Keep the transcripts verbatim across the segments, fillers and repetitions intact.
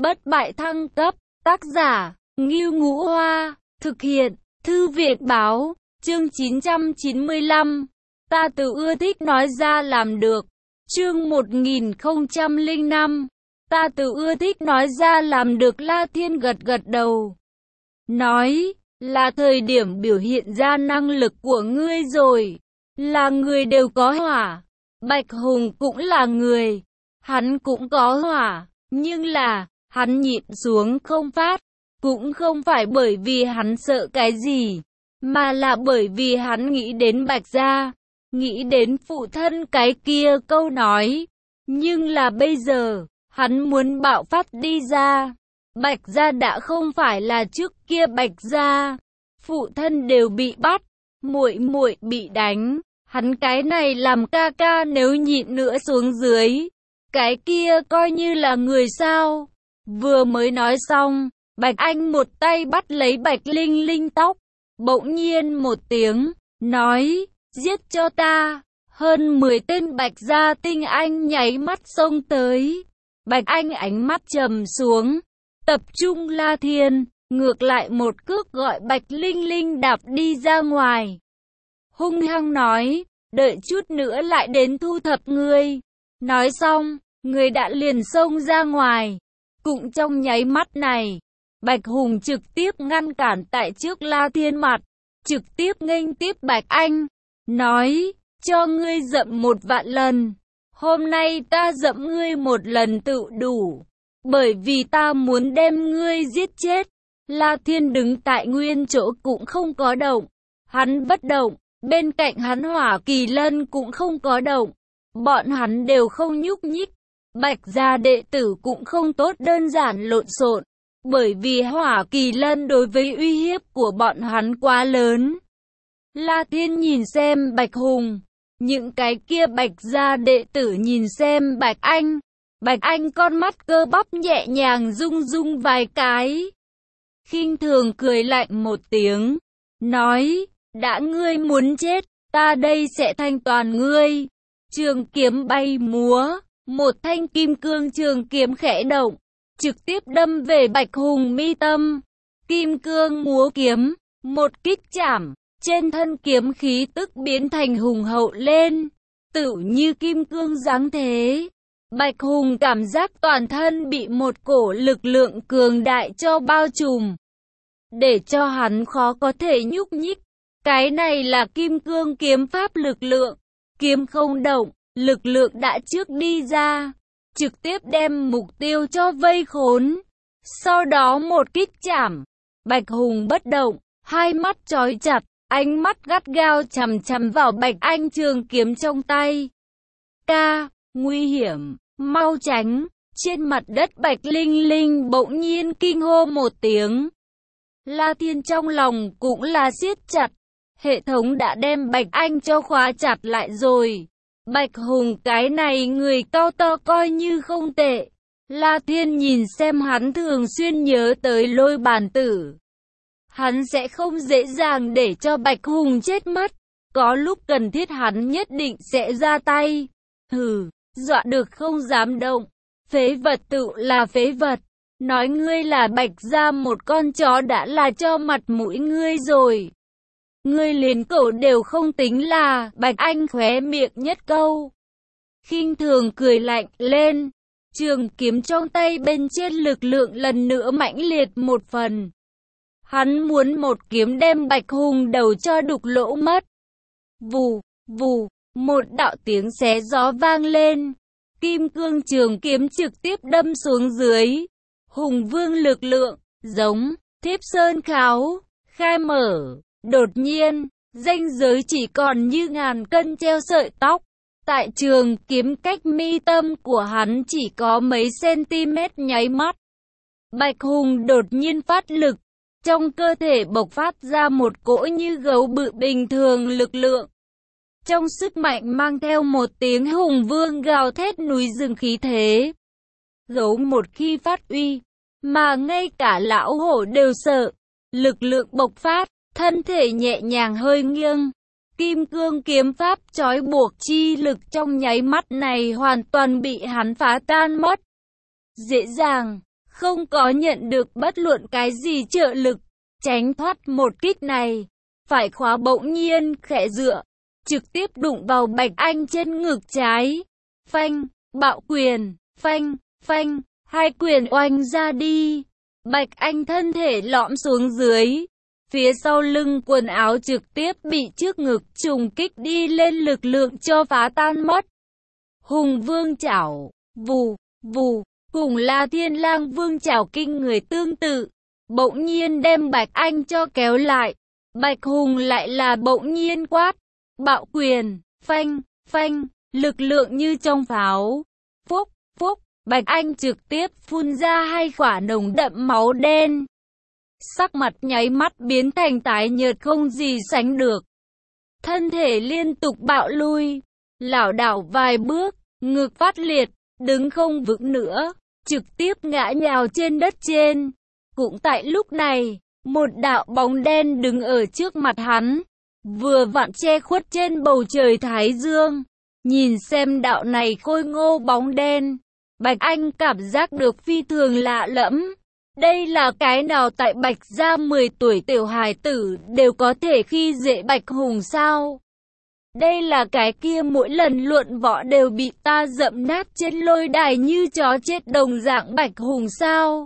Bất bại thăng cấp, tác giả, Ngưu Ngũ Hoa, thực hiện, Thư viện Báo, chương chín trăm chín mươi lăm, ta tự ưa thích nói ra làm được, chương một nghìn không trăm lẻ năm, ta tự ưa thích nói ra làm được. La Thiên gật gật đầu, nói, là thời điểm biểu hiện ra năng lực của ngươi rồi, là người đều có hỏa, Bạch Hùng cũng là người, hắn cũng có hỏa, nhưng là, hắn nhịn xuống không phát, cũng không phải bởi vì hắn sợ cái gì, mà là bởi vì hắn nghĩ đến Bạch Gia, nghĩ đến phụ thân cái kia câu nói, nhưng là bây giờ, hắn muốn bạo phát đi ra. Bạch Gia đã không phải là trước kia Bạch Gia, phụ thân đều bị bắt, muội muội bị đánh, hắn cái này làm ca ca nếu nhịn nữa xuống dưới, cái kia coi như là người sao? Vừa mới nói xong, Bạch Anh một tay bắt lấy Bạch Linh Linh tóc, bỗng nhiên một tiếng, nói, giết cho ta. Hơn mười tên Bạch Gia tinh anh nháy mắt xông tới. Bạch Anh ánh mắt trầm xuống, tập trung La Thiên, ngược lại một cước gọi Bạch Linh Linh đạp đi ra ngoài. Hung hăng nói, đợi chút nữa lại đến thu thập ngươi. Nói xong, người đã liền xông ra ngoài. Cũng trong nháy mắt này, Bạch Hùng trực tiếp ngăn cản tại trước La Thiên mặt, trực tiếp nghênh tiếp Bạch Anh, nói, cho ngươi dậm một vạn lần, hôm nay ta dậm ngươi một lần tự đủ, bởi vì ta muốn đem ngươi giết chết. La Thiên đứng tại nguyên chỗ cũng không có động, hắn bất động, bên cạnh hắn Hỏa Kỳ Lân cũng không có động, bọn hắn đều không nhúc nhích. Bạch Gia đệ tử cũng không tốt đơn giản lộn xộn, bởi vì Hỏa Kỳ Lân đối với uy hiếp của bọn hắn quá lớn. La Thiên nhìn xem Bạch Hùng, những cái kia Bạch Gia đệ tử nhìn xem Bạch Anh, Bạch Anh con mắt cơ bắp nhẹ nhàng rung rung vài cái, khinh thường cười lạnh một tiếng, nói, đã ngươi muốn chết, ta đây sẽ thanh toàn ngươi. Trường kiếm bay múa, một thanh kim cương trường kiếm khẽ động, trực tiếp đâm về Bạch Hùng mi tâm. Kim cương múa kiếm, một kích chạm, trên thân kiếm khí tức biến thành hùng hậu lên, tựu như kim cương giáng thế. Bạch Hùng cảm giác toàn thân bị một cổ lực lượng cường đại cho bao trùm, để cho hắn khó có thể nhúc nhích. Cái này là kim cương kiếm pháp lực lượng, kiếm không động, lực lượng đã trước đi ra, trực tiếp đem mục tiêu cho vây khốn. Sau đó một kích chạm, Bạch Hùng bất động, hai mắt chói chặt, ánh mắt gắt gao chằm chằm vào Bạch Anh trường kiếm trong tay. Ca, nguy hiểm, mau tránh. Trên mặt đất Bạch Linh Linh bỗng nhiên kinh hô một tiếng. La Thiên trong lòng cũng là siết chặt, hệ thống đã đem Bạch Anh cho khóa chặt lại rồi. Bạch Hùng cái này người cao to coi như không tệ. La Thiên nhìn xem hắn thường xuyên nhớ tới Lôi Bàn Tử. Hắn sẽ không dễ dàng để cho Bạch Hùng chết mất. Có lúc cần thiết hắn nhất định sẽ ra tay. Hừ, dọa được không dám động. Phế vật tự là phế vật. Nói ngươi là Bạch Gia một con chó đã là cho mặt mũi ngươi rồi. Ngươi liền cậu đều không tính là. Bạch Anh khóe miệng nhất câu, khinh thường cười lạnh lên. Trường kiếm trong tay bên trên lực lượng lần nữa mãnh liệt một phần. Hắn muốn một kiếm đem Bạch Hùng đầu cho đục lỗ mất. Vù, vù, một đạo tiếng xé gió vang lên. Kim cương trường kiếm trực tiếp đâm xuống dưới. Hùng vương lực lượng, giống, Thiếp Sơn Kháo, khai mở. Đột nhiên, ranh giới chỉ còn như ngàn cân treo sợi tóc. Tại trường kiếm cách mi tâm của hắn chỉ có mấy cm nháy mắt. Bạch Hùng đột nhiên phát lực. Trong cơ thể bộc phát ra một cỗ như gấu bự bình thường lực lượng. Trong sức mạnh mang theo một tiếng hùng vương gào thét núi rừng khí thế. Gấu một khi phát uy, mà ngay cả lão hổ đều sợ. Lực lượng bộc phát, thân thể nhẹ nhàng hơi nghiêng. Kim cương kiếm pháp trói buộc chi lực trong nháy mắt này hoàn toàn bị hắn phá tan mất. Dễ dàng, không có nhận được bất luận cái gì trợ lực, tránh thoát một kích này. Phải khóa bỗng nhiên khẽ dựa, trực tiếp đụng vào Bạch Anh trên ngực trái. Phanh, bạo quyền, phanh, phanh, hai quyền oanh ra đi. Bạch Anh thân thể lõm xuống dưới. Phía sau lưng quần áo trực tiếp bị trước ngực trùng kích đi lên lực lượng cho phá tan mất. Hùng Vương chảo, vù, vù, cùng La Thiên Lang Vương chảo kinh người tương tự, bỗng nhiên đem Bạch Anh cho kéo lại. Bạch Hùng lại là bỗng nhiên quát, bạo quyền, phanh, phanh, lực lượng như trong pháo. Phúc, phúc, Bạch Anh trực tiếp phun ra hai quả nồng đậm máu đen. Sắc mặt nháy mắt biến thành tái nhợt không gì sánh được. Thân thể liên tục bạo lui, lảo đảo vài bước, ngực phát liệt, đứng không vững nữa, trực tiếp ngã nhào trên đất trên. Cũng tại lúc này, một đạo bóng đen đứng ở trước mặt hắn, vừa vặn che khuất trên bầu trời thái dương. Nhìn xem đạo này khôi ngô bóng đen, Bạch Anh cảm giác được phi thường lạ lẫm. Đây là cái nào tại Bạch gia mười tuổi tiểu hài tử đều có thể khi dễ Bạch Hùng sao? Đây là cái kia mỗi lần luận võ đều bị ta dẫm nát trên lôi đài như chó chết đồng dạng Bạch Hùng sao?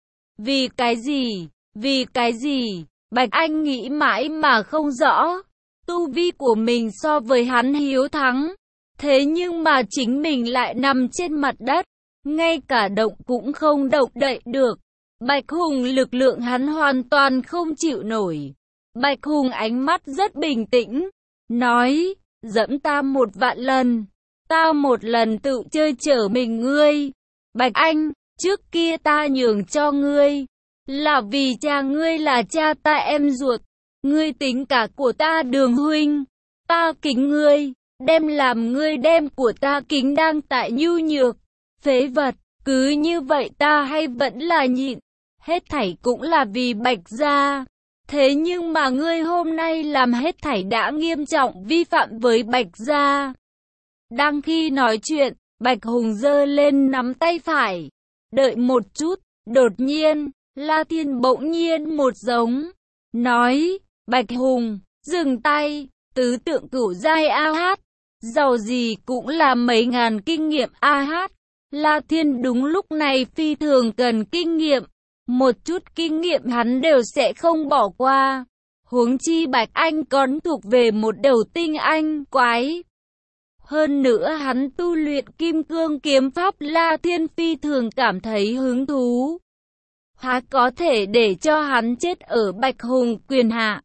Vì cái gì? Vì cái gì? Bạch Anh nghĩ mãi mà không rõ. Tu vi của mình so với hắn hiếu thắng. Thế nhưng mà chính mình lại nằm trên mặt đất, ngay cả động cũng không động đậy được. Bạch Hùng lực lượng hắn hoàn toàn không chịu nổi. Bạch Hùng ánh mắt rất bình tĩnh, nói, dẫm ta một vạn lần, ta một lần tự chơi chở mình ngươi. Bạch Anh, trước kia ta nhường cho ngươi, là vì cha ngươi là cha ta em ruột, ngươi tính cả của ta Đường huynh, ta kính ngươi, đem làm ngươi đem của ta kính đang tại nhu nhược, phế vật, cứ như vậy ta hay vẫn là nhịn. Hết thảy cũng là vì Bạch gia. Thế nhưng mà ngươi hôm nay làm hết thảy đã nghiêm trọng vi phạm với Bạch gia. Đang khi nói chuyện, Bạch Hùng giơ lên nắm tay phải. Đợi một chút, đột nhiên, La Thiên bỗng nhiên một giống. Nói, Bạch Hùng, dừng tay, tứ tượng cửu giai a hát. Giàu gì cũng là mấy ngàn kinh nghiệm a hát. La Thiên đúng lúc này phi thường cần kinh nghiệm. Một chút kinh nghiệm hắn đều sẽ không bỏ qua. Huống chi Bạch Anh còn thuộc về một đầu tinh anh quái. Hơn nữa hắn tu luyện kim cương kiếm pháp, La Thiên phi thường cảm thấy hứng thú. Há có thể để cho hắn chết ở Bạch Hùng quyền hạ.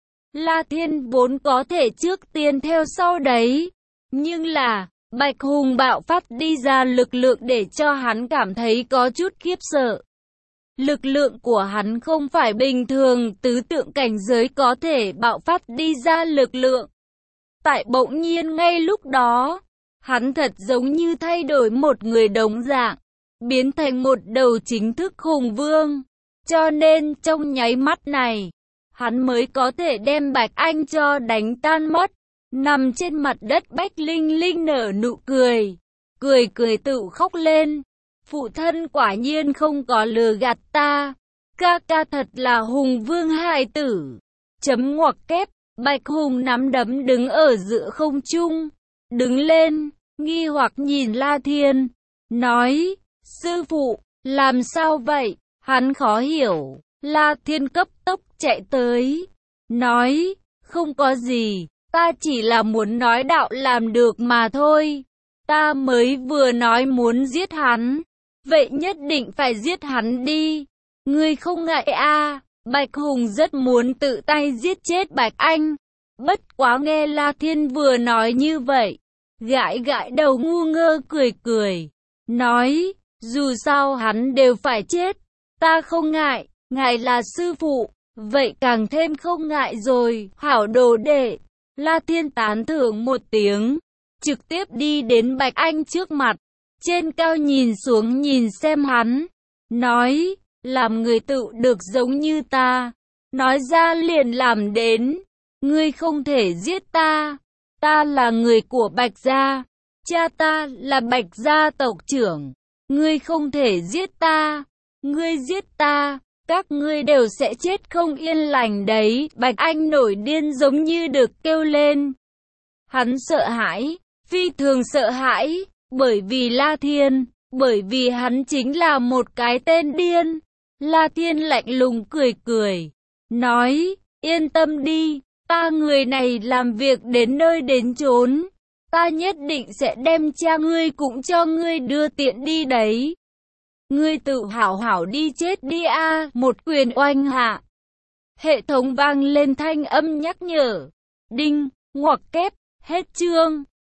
La Thiên vốn có thể trước tiên theo sau đấy. Nhưng là, Bạch Hùng bạo phát đi ra lực lượng để cho hắn cảm thấy có chút khiếp sợ. Lực lượng của hắn không phải bình thường tứ tượng cảnh giới có thể bạo phát đi ra lực lượng. Tại bỗng nhiên ngay lúc đó, hắn thật giống như thay đổi một người đồng dạng, biến thành một đầu chính thức hùng vương. Cho nên trong nháy mắt này, hắn mới có thể đem Bạch Anh cho đánh tan mất. Nằm trên mặt đất Bách Linh Linh nở nụ cười, cười cười tự khóc lên. Phụ thân quả nhiên không có lừa gạt ta, ca ca thật là hùng vương hài tử. Chấm ngoặc kép, Bạch Hùng nắm đấm đứng ở giữa không trung, đứng lên, nghi hoặc nhìn La Thiên, nói, sư phụ, làm sao vậy? Hắn khó hiểu. La Thiên cấp tốc chạy tới, nói, không có gì, ta chỉ là muốn nói đạo làm được mà thôi. Ta mới vừa nói muốn giết hắn, vậy nhất định phải giết hắn đi. Ngươi không ngại à? Bạch Hùng rất muốn tự tay giết chết Bạch Anh. Bất quá nghe La Thiên vừa nói như vậy, gãi gãi đầu ngu ngơ cười cười, nói, dù sao hắn đều phải chết, ta không ngại, ngài là sư phụ, vậy càng thêm không ngại rồi, hảo đồ đệ. La Thiên tán thưởng một tiếng, trực tiếp đi đến Bạch Anh trước mặt, trên cao nhìn xuống nhìn xem hắn, nói, làm người tự được giống như ta, nói ra liền làm đến, ngươi không thể giết ta, ta là người của Bạch gia, cha ta là Bạch gia tộc trưởng, ngươi không thể giết ta, Ngươi giết ta, các ngươi đều sẽ chết không yên lành đấy. Bạch Anh nổi điên giống như được kêu lên. Hắn sợ hãi, phi thường sợ hãi, bởi vì La Thiên, bởi vì hắn chính là một cái tên điên. La Thiên lạnh lùng cười cười, nói, yên tâm đi, ta người này làm việc đến nơi đến chốn. Ta nhất định sẽ đem cha ngươi cũng cho ngươi đưa tiện đi đấy. Ngươi tự hảo hảo đi chết đi a. À. Một quyền oanh hạ. Hệ thống vang lên thanh âm nhắc nhở. Đinh, ngoặc kép, hết chương.